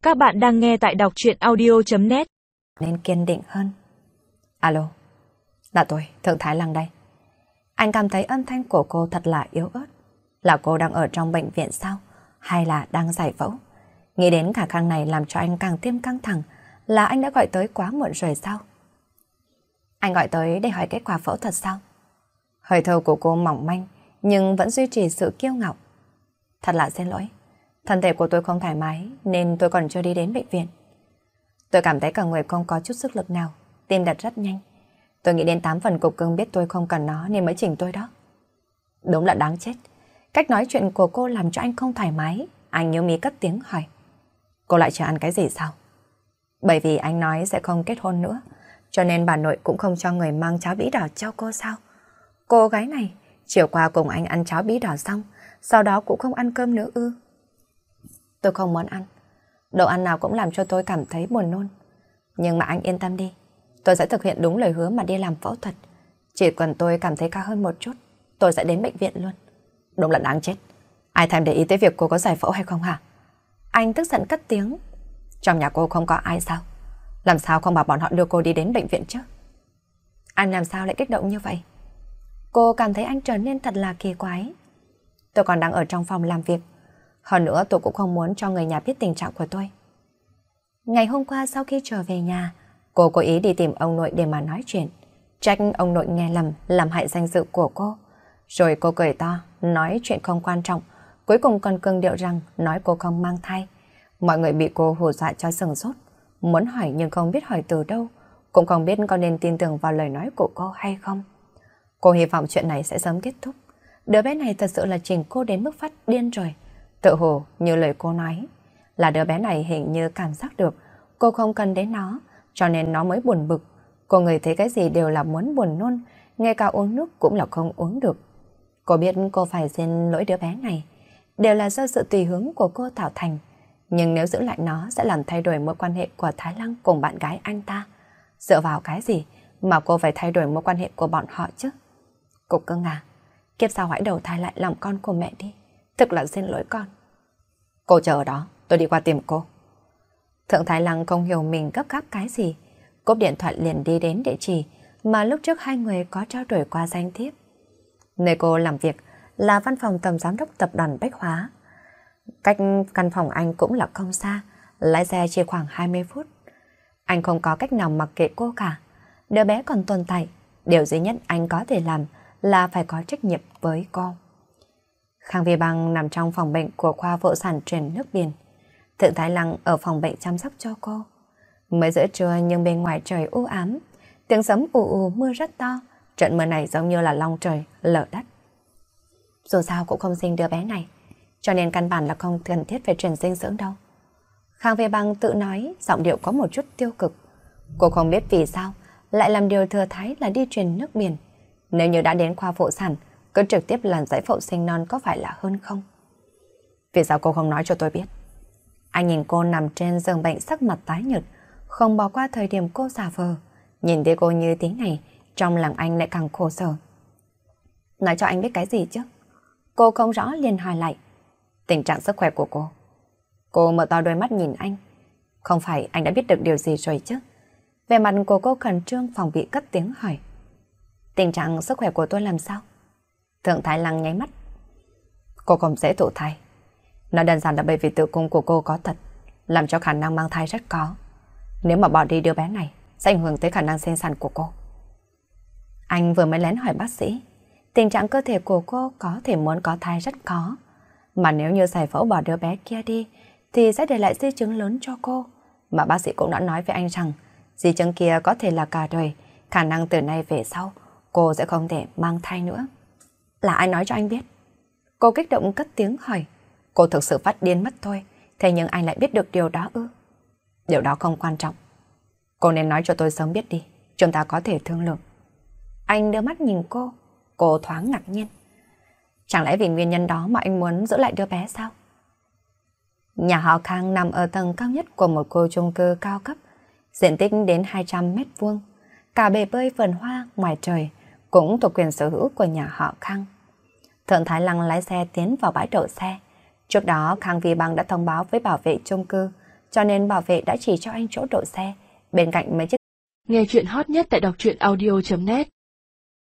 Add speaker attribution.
Speaker 1: Các bạn đang nghe tại đọc truyện audio.net.
Speaker 2: Nên kiên định hơn. Alo, là tôi, Thượng Thái Lăng đây. Anh cảm thấy âm thanh của cô thật là yếu ớt. Là cô đang ở trong bệnh viện sao? Hay là đang giải phẫu? Nghĩ đến khả năng này làm cho anh càng thêm căng thẳng. Là anh đã gọi tới quá muộn rồi sao? Anh gọi tới để hỏi kết quả phẫu thuật sao? Hơi thở của cô mỏng manh nhưng vẫn duy trì sự kiêu ngạo. Thật là xin lỗi. Thân thể của tôi không thoải mái nên tôi còn chưa đi đến bệnh viện. Tôi cảm thấy cả người không có chút sức lực nào, tim đập rất nhanh. Tôi nghĩ đến 8 phần cục cưng biết tôi không cần nó nên mới chỉnh tôi đó. Đúng là đáng chết. Cách nói chuyện của cô làm cho anh không thoải mái. Anh nhíu mí cất tiếng hỏi. Cô lại chưa ăn cái gì sao? Bởi vì anh nói sẽ không kết hôn nữa, cho nên bà nội cũng không cho người mang cháo bí đỏ cho cô sao? Cô gái này, chiều qua cùng anh ăn cháo bí đỏ xong, sau đó cũng không ăn cơm nữa ư? Tôi không muốn ăn. Đồ ăn nào cũng làm cho tôi cảm thấy buồn nôn. Nhưng mà anh yên tâm đi. Tôi sẽ thực hiện đúng lời hứa mà đi làm phẫu thuật. Chỉ cần tôi cảm thấy cao hơn một chút, tôi sẽ đến bệnh viện luôn. Đúng là đáng chết. Ai thèm để ý tới việc cô có giải phẫu hay không hả? Anh tức giận cất tiếng. Trong nhà cô không có ai sao? Làm sao không bảo bọn họ đưa cô đi đến bệnh viện chứ? Anh làm sao lại kích động như vậy? Cô cảm thấy anh trở nên thật là kỳ quái. Tôi còn đang ở trong phòng làm việc. Hơn nữa tôi cũng không muốn cho người nhà biết tình trạng của tôi. Ngày hôm qua sau khi trở về nhà, cô cố ý đi tìm ông nội để mà nói chuyện. Trách ông nội nghe lầm làm hại danh dự của cô. Rồi cô cười to, nói chuyện không quan trọng. Cuối cùng còn cương điệu rằng nói cô không mang thai. Mọi người bị cô hù dọa cho sừng sốt. Muốn hỏi nhưng không biết hỏi từ đâu. Cũng không biết có nên tin tưởng vào lời nói của cô hay không. Cô hy vọng chuyện này sẽ sớm kết thúc. Đứa bé này thật sự là chỉnh cô đến mức phát điên rồi. Tự hồ như lời cô nói là đứa bé này hình như cảm giác được cô không cần đến nó, cho nên nó mới buồn bực. Cô người thấy cái gì đều là muốn buồn nôn, ngay cả uống nước cũng là không uống được. Cô biết cô phải xin lỗi đứa bé này, đều là do sự tùy hứng của cô tạo thành. Nhưng nếu giữ lại nó sẽ làm thay đổi mối quan hệ của Thái Lăng cùng bạn gái anh ta. Dựa vào cái gì mà cô phải thay đổi mối quan hệ của bọn họ chứ? Cục cưng à, kiếp sau hãy đầu thai lại làm con của mẹ đi. Thực là xin lỗi con. Cô chờ ở đó, tôi đi qua tìm cô. Thượng Thái Lăng không hiểu mình gấp gáp cái gì. Cúp điện thoại liền đi đến địa chỉ mà lúc trước hai người có trao đổi qua danh thiếp. Nơi cô làm việc là văn phòng tổng giám đốc tập đoàn Bách Hóa. Cách căn phòng anh cũng là không xa, lái xe chỉ khoảng 20 phút. Anh không có cách nào mặc kệ cô cả. Đứa bé còn tồn tại, điều duy nhất anh có thể làm là phải có trách nhiệm với cô. Khang Vi Bang nằm trong phòng bệnh của khoa phụ sản truyền nước biển. Thượng Thái Lăng ở phòng bệnh chăm sóc cho cô. Mới giữa trưa nhưng bên ngoài trời u ám, tiếng sấm ù ù mưa rất to. Trận mưa này giống như là long trời lở đất. Dù sao cũng không sinh đứa bé này, cho nên căn bản là không cần thiết phải truyền dinh dưỡng đâu. Khang Vi Bang tự nói, giọng điệu có một chút tiêu cực. Cô không biết vì sao lại làm điều thừa thãi là đi truyền nước biển. Nếu như đã đến khoa phụ sản, cứ trực tiếp làm giải phẫu sinh non có phải là hơn không? Vì sao cô không nói cho tôi biết? Anh nhìn cô nằm trên giường bệnh sắc mặt tái nhợt, không bỏ qua thời điểm cô giả vờ. Nhìn thấy cô như thế này, trong lòng anh lại càng khổ sở. Nói cho anh biết cái gì chứ? Cô không rõ liền hỏi lại. Tình trạng sức khỏe của cô. Cô mở to đôi mắt nhìn anh. Không phải anh đã biết được điều gì rồi chứ? Về mặt của cô khẩn trương phòng bị cất tiếng hỏi. Tình trạng sức khỏe của tôi làm sao? Thượng Thái Lăng nháy mắt. Cô không dễ thụ thai. Nó đơn giản là bởi vì tử cung của cô có tật, làm cho khả năng mang thai rất khó. Nếu mà bỏ đi đứa bé này, sẽ ảnh hưởng tới khả năng sinh sản của cô. Anh vừa mới lén hỏi bác sĩ, tình trạng cơ thể của cô có thể muốn có thai rất khó. Mà nếu như giải phẫu bỏ đứa bé kia đi, thì sẽ để lại di chứng lớn cho cô. Mà bác sĩ cũng đã nói với anh rằng, di chứng kia có thể là cả đời, khả năng từ nay về sau, cô sẽ không thể mang thai nữa. Là ai nói cho anh biết? Cô kích động cất tiếng hỏi. Cô thực sự phát điên mất thôi, thế nhưng anh lại biết được điều đó ư? Điều đó không quan trọng. Cô nên nói cho tôi sớm biết đi, chúng ta có thể thương lượng. Anh đưa mắt nhìn cô thoáng ngạc nhiên. Chẳng lẽ vì nguyên nhân đó mà anh muốn giữ lại đứa bé sao? Nhà họ Khang nằm ở tầng cao nhất của một khu chung cư cao cấp, diện tích đến 200 mét vuông. Cả bể bơi vườn hoa ngoài trời cũng thuộc quyền sở hữu của nhà họ Khang. Thượng Thái Lăng lái xe tiến vào bãi đậu xe. Trước đó Khang Vi Bang đã thông báo với bảo vệ chung cư cho nên bảo vệ đã chỉ cho anh chỗ đậu xe bên cạnh mấy chiếc.
Speaker 1: Nghe chuyện hot nhất tại đọc truyện audio.net